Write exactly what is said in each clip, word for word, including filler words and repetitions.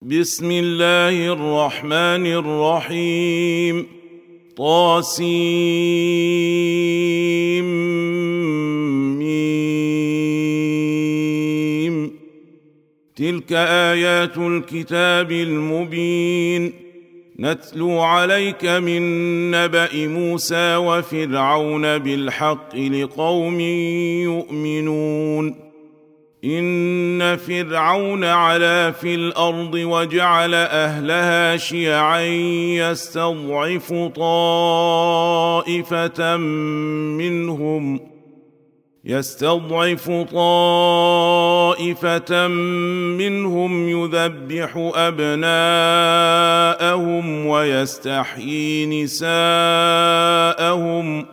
بسم الله الرحمن الرحيم. طاسيم. تلك آيات الكتاب المبين، نتلو عليك من نبأ موسى وفرعون بالحق لقوم يؤمنون. إن فرعون علا في الأرض وجعل أهلها شيعا يستضعف طائفة منهم يستضعف طائفة منهم يذبح أبناءهم ويستحيي نساءهم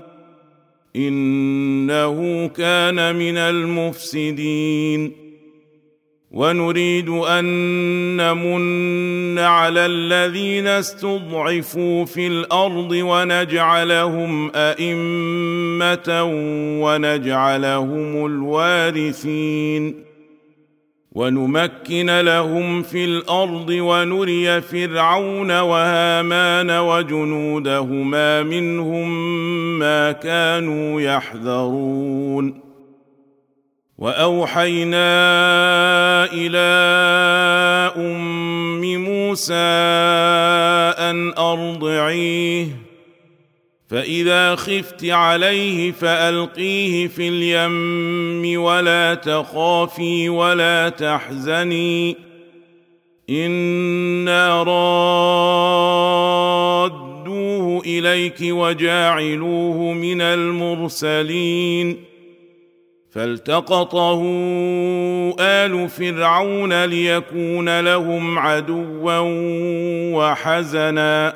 إنه كان من المفسدين. ونريد أن نمن على الذين استضعفوا في الأرض ونجعلهم أئمة ونجعلهم الوارثين، ونمكن لهم في الأرض ونري فرعون وهامان وجنودهما منهم ما كانوا يحذرون. وأوحينا إلى أم موسى أن أرضعيه، فإذا خفت عليه فألقيه في اليم ولا تخافي ولا تحزني إنا رادوه إليك وجاعلوه من المرسلين. فالتقطه آل فرعون ليكون لهم عدوا وحزنا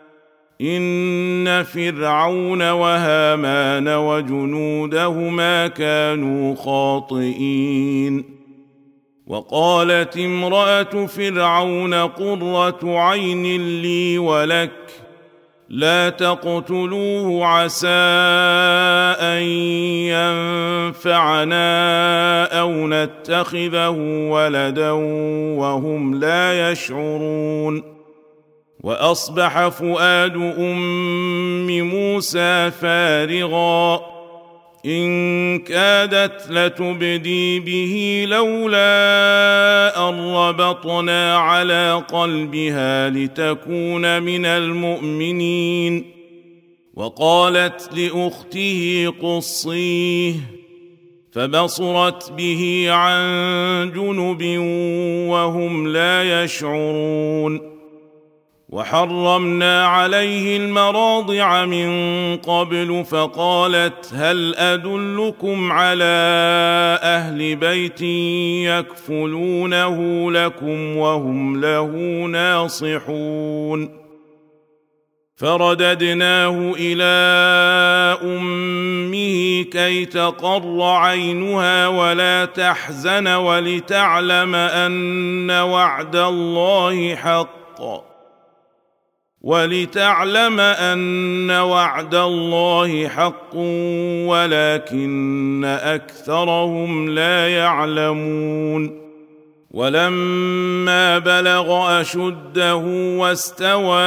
إن فرعون وهامان وجنودهما كانوا خاطئين. وقالت امرأة فرعون قرة عين لي ولك لا تقتلوه عسى أن ينفعنا أو نتخذه ولدا وهم لا يشعرون. وأصبح فؤاد أم موسى فارغا إن كادت لتبدي به لولا أن ربطنا على قلبها لتكون من المؤمنين. وقالت لأخته قصيه فبصرت به عن جنب وهم لا يشعرون. وحرمنا عليه المراضع من قبل فقالت هل أدلكم على أهل بيت يكفلونه لكم وهم له ناصحون. فرددناه إلى أمه كي تقر عينها ولا تحزن ولتعلم أن وعد الله حق ولتعلم أن وعد الله حق ولكن أكثرهم لا يعلمون. ولما بلغ أشده واستوى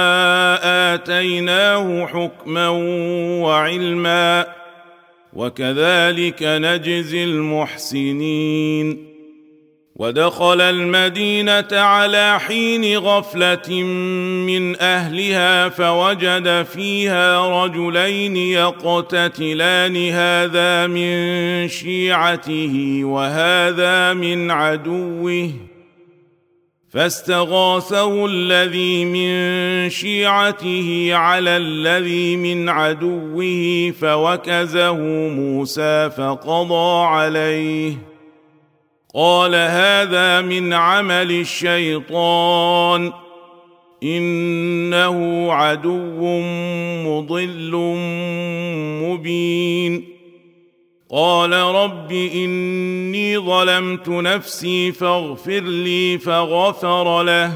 آتيناه حكما وعلما وكذلك نجزي المحسنين. ودخل المدينة على حين غفلة من أهلها فوجد فيها رجلين يقتتلان هذا من شيعته وهذا من عدوه فاستغاثه الذي من شيعته على الذي من عدوه فوكزه موسى فقضى عليه قال هذا من عمل الشيطان إنه عدو مضل مبين. قال رب إني ظلمت نفسي فاغفر لي فغفر له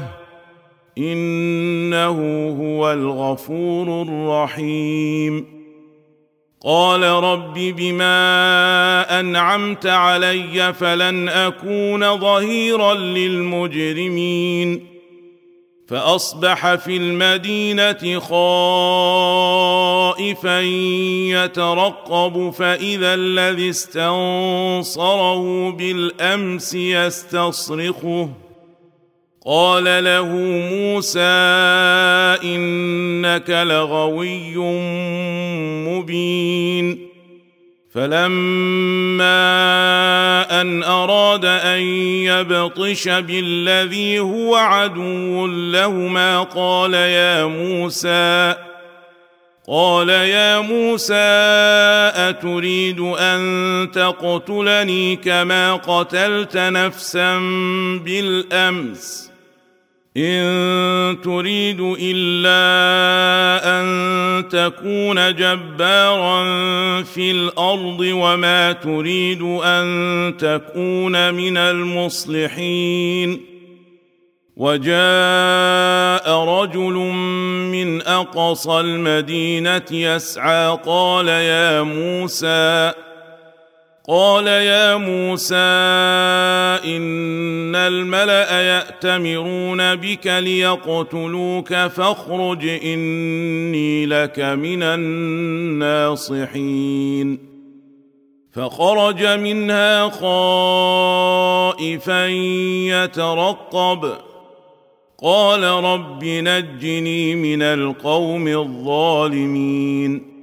إنه هو الغفور الرحيم. قال رب بما أنعمت علي فلن أكون ظهيرا للمجرمين فأصبح في المدينة خائفا يترقب فإذا الذي استنصره بالأمس يستصرخه قال له موسى إنك لغوي مبين فلما أن أراد أن يبطش بالذي هو عدو لهما قال يا موسى قال يا موسى أتريد أن تقتلني كما قتلت نفسا بالأمس إن تريد إلا أن تكون جبارا في الأرض وما تريد أن تكون من المصلحين وجاء رجل من أقصى المدينة يسعى قال يا موسى قال يا موسى إن الملأ يأتمرون بك ليقتلوك فاخرج إني لك من الناصحين فخرج منها خائفا يترقب قال رب نجني من القوم الظالمين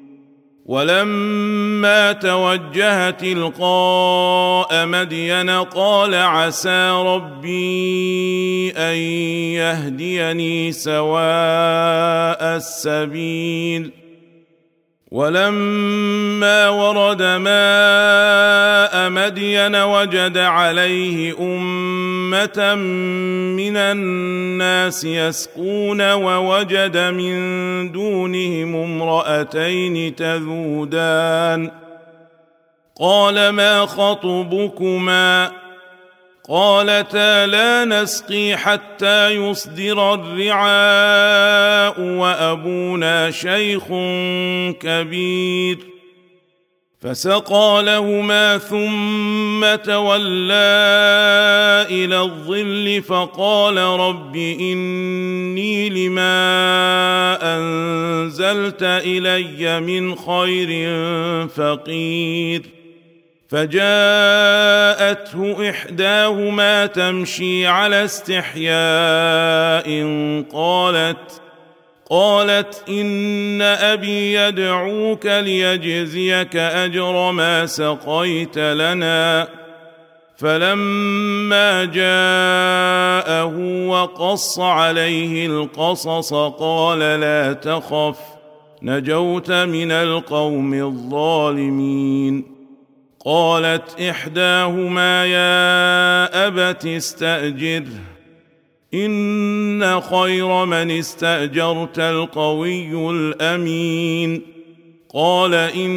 ولما توجه تلقاء مدين قال عسى ربي أن يهديني سواء السبيل ولما ورد ماء مدين وجد عليه أمة من الناس يسقون ووجد من دونهم امرأتين تذودان قال ما خطبكما قالتا لا نسقي حتى يصدر الرعاء وأبونا شيخ كبير فسقى لهما ثم تولى إلى الظل فقال رب إني لما أنزلت إلي من خير فقير فجاءته إحداهما تمشي على استحياء قالت قالت إن أبي يدعوك ليجزيك أجر ما سقيت لنا فلما جاءه وقص عليه القصص قال لا تخف نجوت من القوم الظالمين قالت إحداهما يا أبت استأجره إن خير من استأجرت القوي الأمين قال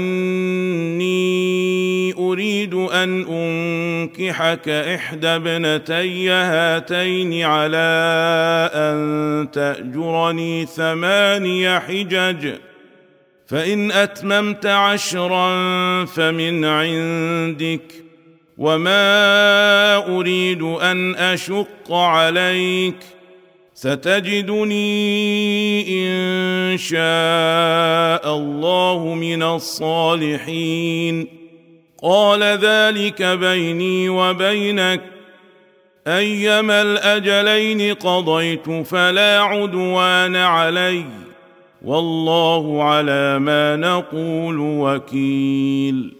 إني أريد أن أنكحك إحدى ابنتي هاتين على أن تأجرني ثماني حجج فإن أتممت عشرا فمن عندك وما أريد أن أشق عليك ستجدني إن شاء الله من الصالحين قال ذلك بيني وبينك أيما الأجلين قضيت فلا عدوان علي والله على ما نقول وكيل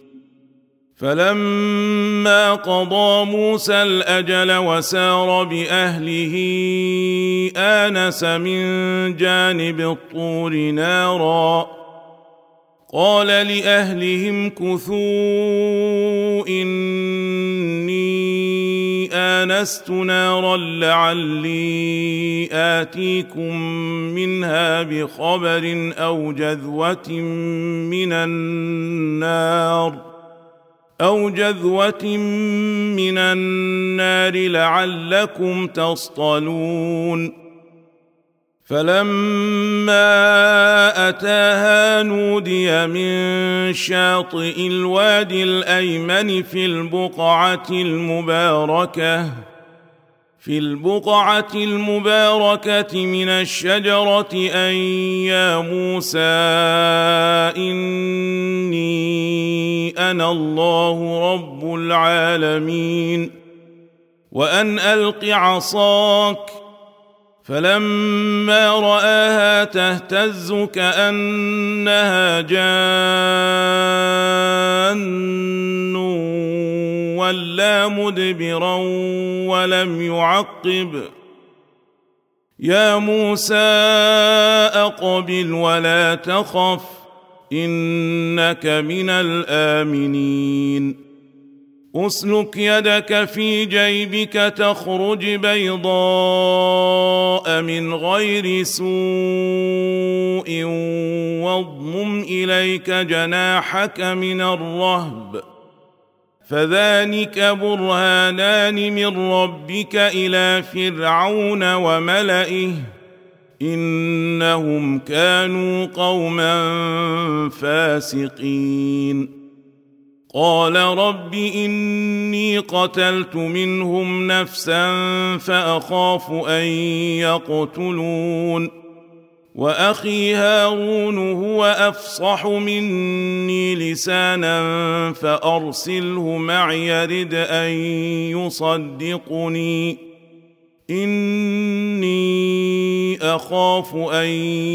فلما قضى موسى الأجل وسار بأهله آنس من جانب الطور نارا قال لأهلهم كثوا إني آنست نارا لعلي آتيكم منها بخبر أو جذوة من النار أو جذوة من النار لعلكم تصطلون فلما أتاها نودي من شاطئ الوادي الأيمن في البقعة المباركة في البقعة المباركة من الشجرة أن يا موسى إني أنا الله رب العالمين وأن ألق عصاك فلما رآها تهتز كأنها جان ولا مدبرا ولم يعقب يا موسى أقبل ولا تخف إنك من الآمنين أسلك يدك في جيبك تخرج بيضاء من غير سوء واضمم إليك جناحك من الرهب فذلك برهانان من ربك إلى فرعون وملئه إنهم كانوا قوما فاسقين قال رب إني قتلت منهم نفسا فأخاف أن يقتلون وأخي هارون هو أفصح مني لسانا فأرسله معي يرد أن يصدقني إني أخاف أن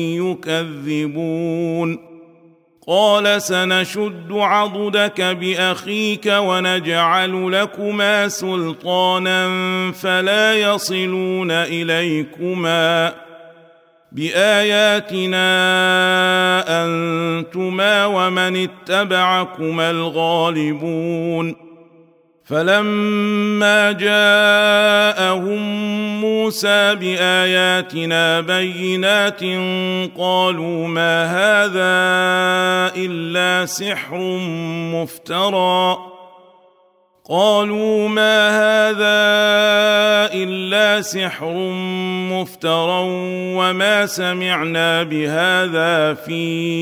يكذبون قال سنشد عضدك بأخيك ونجعل لكما سلطانا فلا يصلون إليكما بآياتنا أنتما ومن اتبعكما الغالبون فلما جاءهم موسى بآياتنا بينات قالوا ما هذا إلا سحر مفترى قالوا ما هذا إلا سحر مفترى وما سمعنا بهذا في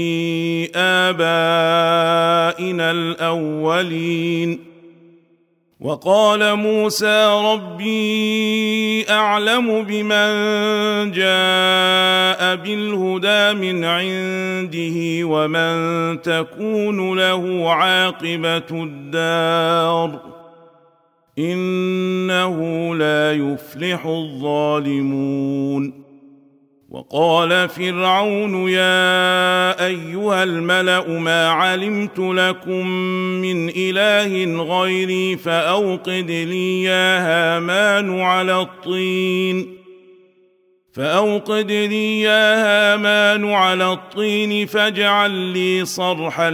آبائنا الأولين وقال موسى ربي أعلم بمن جاء بالهدى من عنده ومن تكون له عاقبة الدار إنه لا يفلح الظالمون وقال فرعون يا أيها الملأ ما علمت لكم من إله غيري فأوقد لي يا هامان على الطين فأوقد لي يا هامان على الطين فاجعل لي صرحا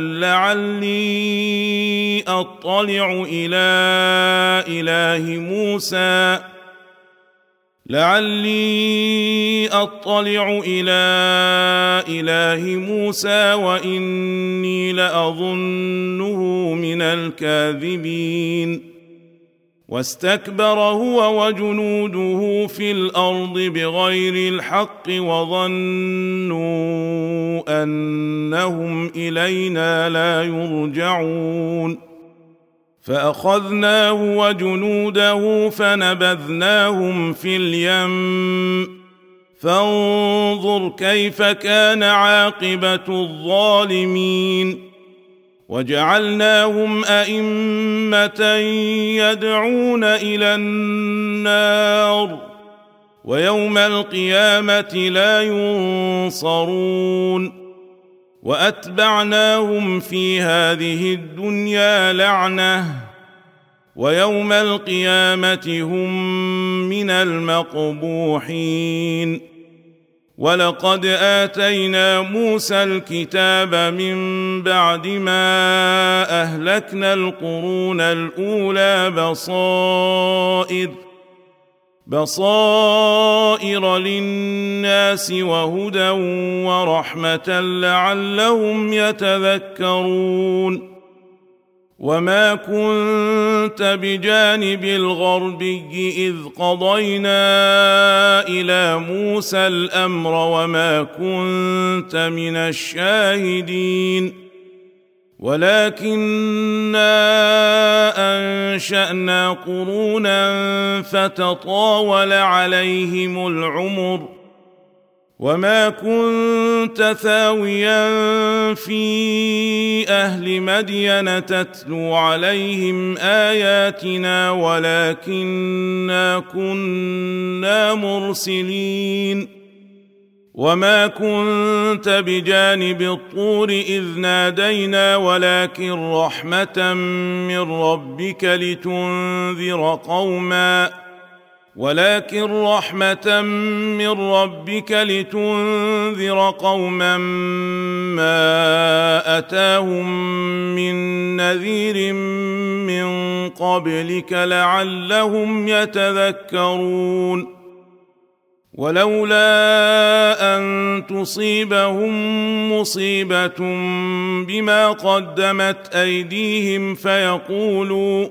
لعلي أطلع إلى إله موسى لعلي أطلع إلى إله موسى وإني لأظنه من الكاذبين واستكبر هو وجنوده في الأرض بغير الحق وظنوا أنهم إلينا لا يرجعون فأخذناه وجنوده فنبذناهم في اليم فانظر كيف كان عاقبة الظالمين وجعلناهم أئمة يدعون إلى النار ويوم القيامة لا ينصرون وأتبعناهم في هذه الدنيا لعنة ويوم القيامة هم من المقبوحين ولقد آتينا موسى الكتاب من بعد ما أهلكنا القرون الأولى بصائر بصائر للناس وهدى ورحمة لعلهم يتذكرون وما كنت بجانب الغربي إذ قضينا إلى موسى الأمر وما كنت من الشاهدين ولكننا أنشأنا قرونا فتطاول عليهم العمر وما كنت ثاويا في أهل مدين تتلو عليهم آياتنا ولكننا كنا مرسلين وما كنت بجانب الطور إذ نادينا ولكن رحمة من ربك لتنذر قوما ولكن رحمة من ربك لتنذر قوما ما أتاهم من نذير من قبلك لعلهم يتذكرون ولولا أن تصيبهم مصيبة بما قدمت أيديهم فيقولوا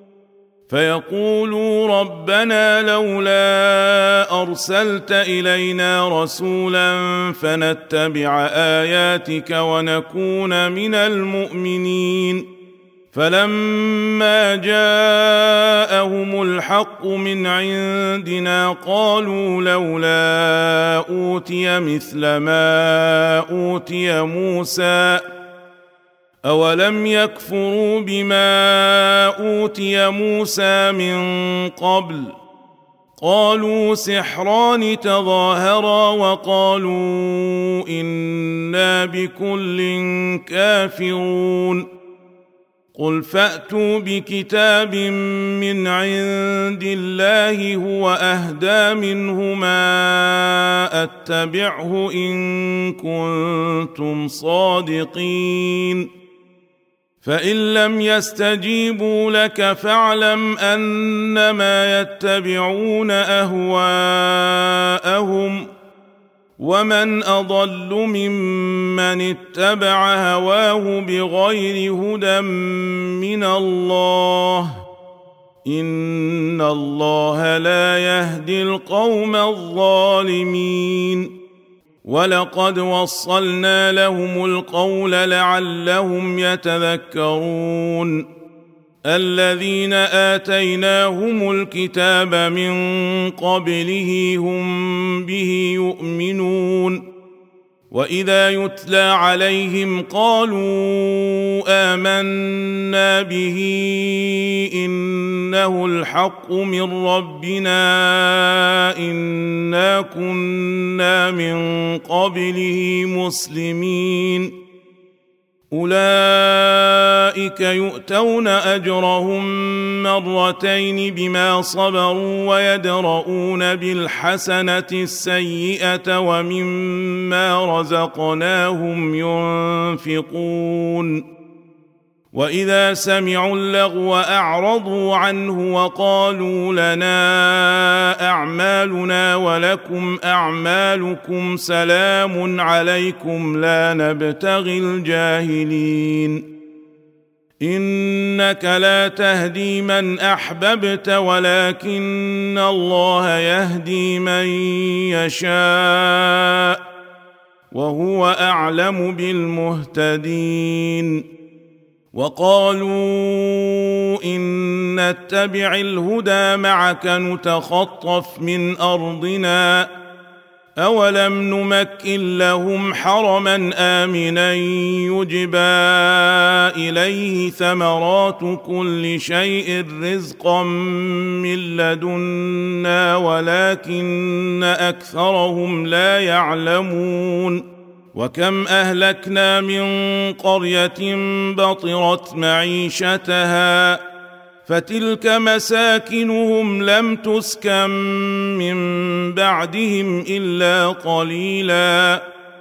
فيقولوا ربنا لولا أرسلت إلينا رسولا فنتبع آياتك ونكون من المؤمنين فلما جاءهم الحق من عندنا قالوا لولا أوتي مثل ما أوتي موسى أولم يكفروا بما أوتي موسى من قبل قالوا سحران تظاهرا وقالوا إنا بكل كافرون قل فأتوا بكتاب من عند الله هو أهدى منهما أتبعه إن كنتم صادقين فإن لم يستجيبوا لك فاعلم أنما يتبعون أهواءهم ومن أضل ممن اتبع هواه بغير هدى من الله إن الله لا يهدي القوم الظالمين ولقد وصلنا لهم القول لعلهم يتذكرون الذين آتيناهم الكتاب من قبله هم به يؤمنون وإذا يتلى عليهم قالوا آمنا به إنه الحق من ربنا إنا كنا من قبله مسلمين أولئك يؤتون أجرهم مرتين بما صبروا ويدرؤون بالحسنة السيئة ومما رزقناهم ينفقون وإذا سمعوا اللغو أعرضوا عنه وقالوا لنا أعمالنا ولكم أعمالكم سلام عليكم لا نبتغي الجاهلين إنك لا تهدي من أحببت ولكن الله يهدي من يشاء وهو أعلم بالمهتدين وقالوا إن نتبع الهدى معك نتخطف من أرضنا أولم نمكن لهم حرما آمنا يجبى إليه ثمرات كل شيء رزقا من لدنا ولكن أكثرهم لا يعلمون وكم أهلكنا من قرية بطرت معيشتها فتلك مساكنهم لم تسكن من بعدهم إلا قليلا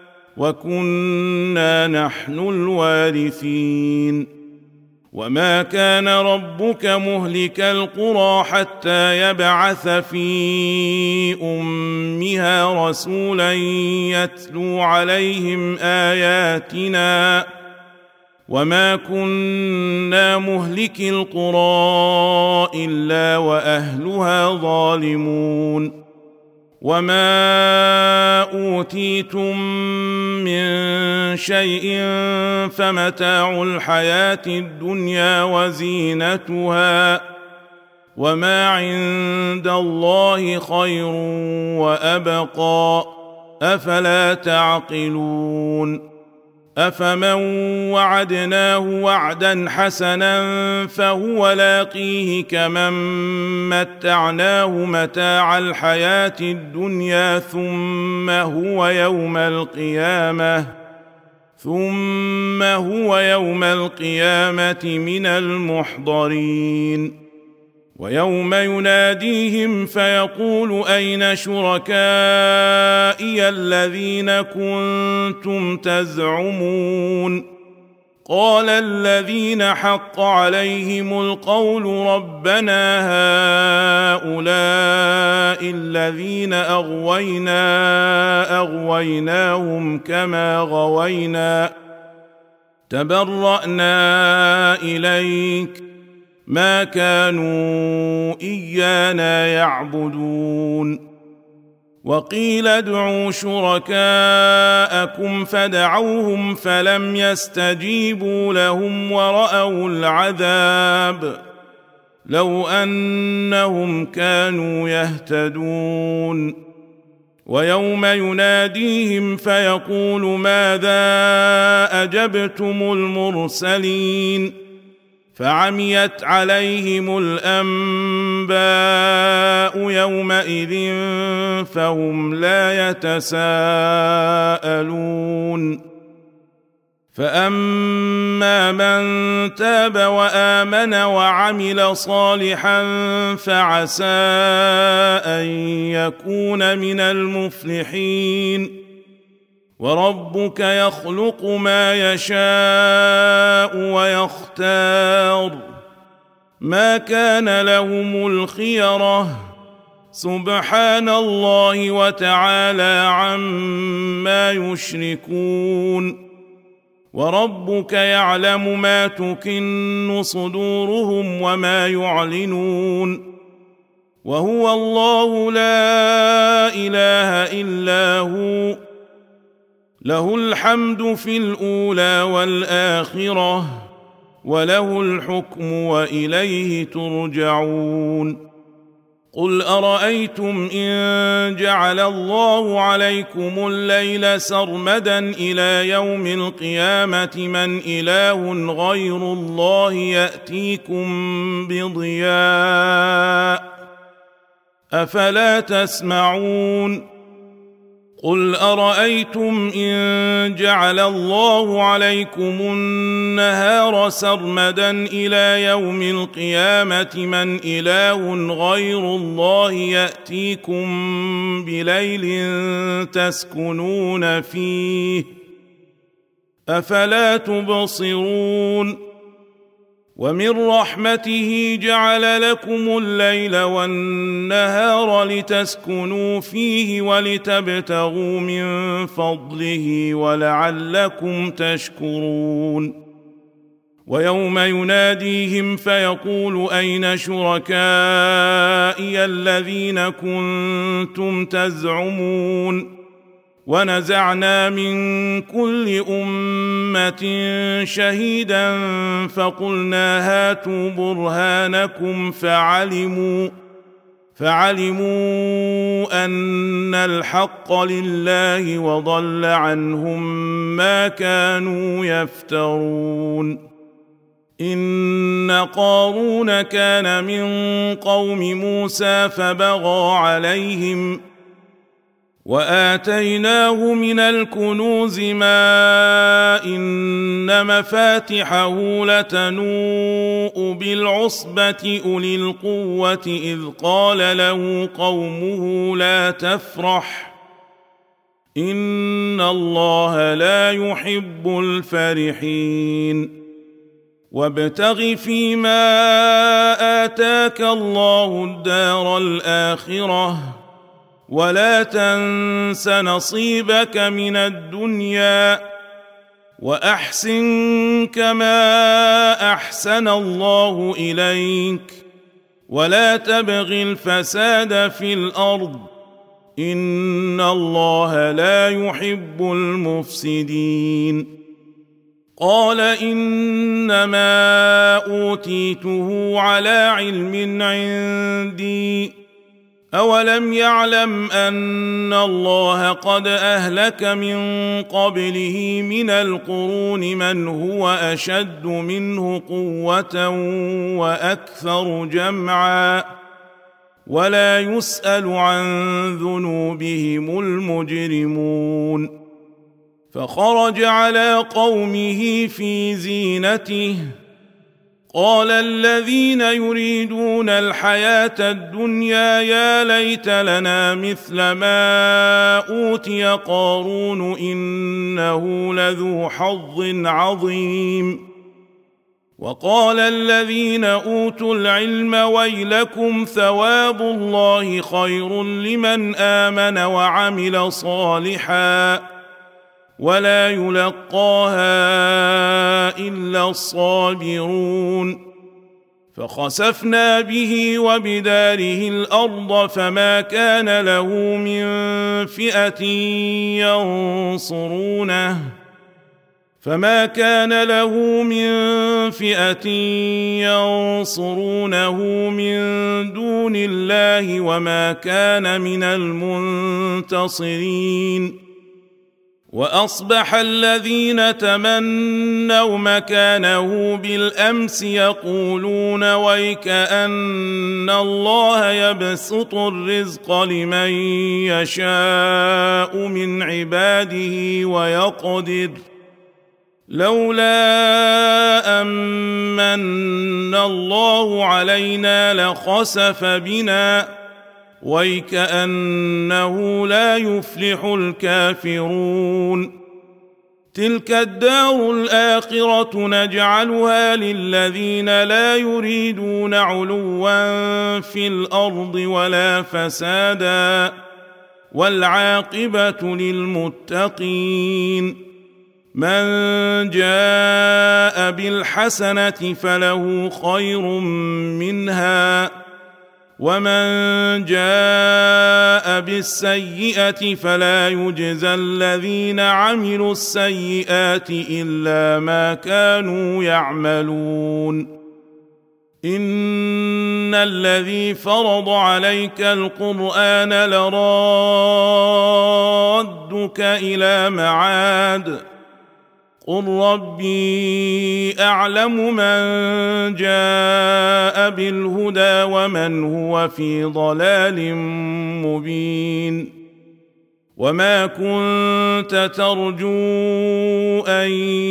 وكنا نحن الوارثين وما كان ربك مهلك القرى حتى يبعث في أمها رسولا يتلو عليهم آياتنا وما كنا مهلكي القرى إلا وأهلها ظالمون وما أوتيتم من شيء فمتاع الحياة الدنيا وزينتها وما عند الله خير وأبقى أفلا تعقلون أفمن وعدناه وعدا حسنا فهو لاقيه كمن متعناه متاع الحياة الدنيا ثم هو يوم القيامة ثم هو يوم القيامة من المحضرين ويوم يناديهم فيقول أين شركائي الذين كنتم تزعمون قال الذين حق عليهم القول ربنا هؤلاء الذين أغوينا أغويناهم كما غوينا تبرأنا إليك ما كانوا إيانا يعبدون وقيل ادعوا شركاءكم فدعوهم فلم يستجيبوا لهم ورأوا العذاب لو أنهم كانوا يهتدون ويوم يناديهم فيقول ماذا أجبتم المرسلين فعميت عليهم الأنباء يومئذ فهم لا يتساءلون فأما من تاب وآمن وعمل صالحا فعسى أن يكون من المفلحين وربك يخلق ما يشاء ويختار ما كان لهم الخيرة سبحان الله وتعالى عما يشركون وربك يعلم ما تكن صدورهم وما يعلنون وهو الله لا إله إلا هو له الحمد في الأولى والآخرة وله الحكم وإليه ترجعون قل أرأيتم إن جعل الله عليكم الليل سرمدا إلى يوم القيامة من إله غير الله يأتيكم بضياء أفلا تسمعون قل أرأيتم إن جعل الله عليكم النهار سرمدا إلى يوم القيامة من إله غير الله يأتيكم بليل تسكنون فيه أفلا تبصرون ومن رحمته جعل لكم الليل والنهار لتسكنوا فيه ولتبتغوا من فضله ولعلكم تشكرون ويوم يناديهم فيقول أين شركائي الذين كنتم تزعمون ونزعنا من كل أمة شهيدا فقلنا هاتوا برهانكم فعلموا فعلموا أن الحق لله وضل عنهم ما كانوا يفترون إن قارون كان من قوم موسى فبغى عليهم وآتيناه من الكنوز ما إن مفاتحه لتنوء بالعصبة أولي القوة إذ قال له قومه لا تفرح إن الله لا يحب الفرحين وابتغ فيما آتاك الله الدار الآخرة ولا تنس نصيبك من الدنيا واحسن كما احسن الله اليك ولا تبغ الفساد في الارض ان الله لا يحب المفسدين. قال انما اوتيته على علم عندي اولم يعلم ان الله قد اهلك من قبله من القرون من هو اشد منه قوه واكثر جمعا ولا يسال عن ذنوبهم المجرمون. فخرج على قومه في زينته قال الذين يريدون الحياه الدنيا يا ليت لنا مثل ما اوتي قارون انه لذو حظ عظيم. وقال الذين اوتوا العلم ويلكم ثواب الله خير لمن امن وعمل صالحا ولا يلقاها الا الصابرون. فخسفنا به وبداره الارض فما كان له من فئه ينصرونه فما كان له من فئه ينصرونه من دون الله وما كان من المنتصرين. واصبح الذين تمنوا مكانه بالامس يقولون ويكأن الله يبسط الرزق لمن يشاء من عباده ويقدر لولا أمن الله علينا لخسف بنا ويكأنه لا يفلح الكافرون. تلك الدار الآخرة نجعلها للذين لا يريدون علوا في الأرض ولا فسادا والعاقبة للمتقين. من جاء بالحسنة فله خير منها ومن جاء بالسيئة فلا يجزى الذين عملوا السيئات إلا ما كانوا يعملون. إن الذي فرض عليك القرآن لرادك إلى معاد قل ربي أعلم من جاء بالهدى ومن هو في ضلال مبين. وما كنت ترجو أن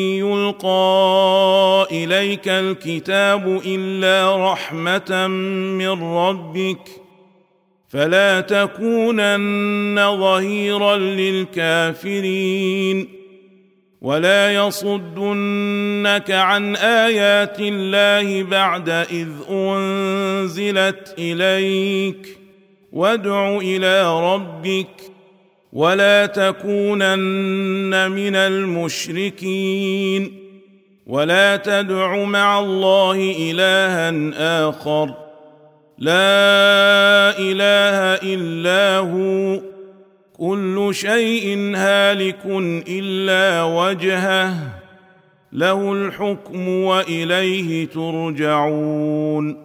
يلقى إليك الكتاب إلا رحمة من ربك فلا تكونن ظهيرا للكافرين. ولا يصدنك عن آيات الله بعد إذ أنزلت إليك وادع إلى ربك ولا تكونن من المشركين. ولا تدع مع الله إلها آخر لا إله إلا هو كل شيء هالك إلا وجهه له الحكم وإليه ترجعون.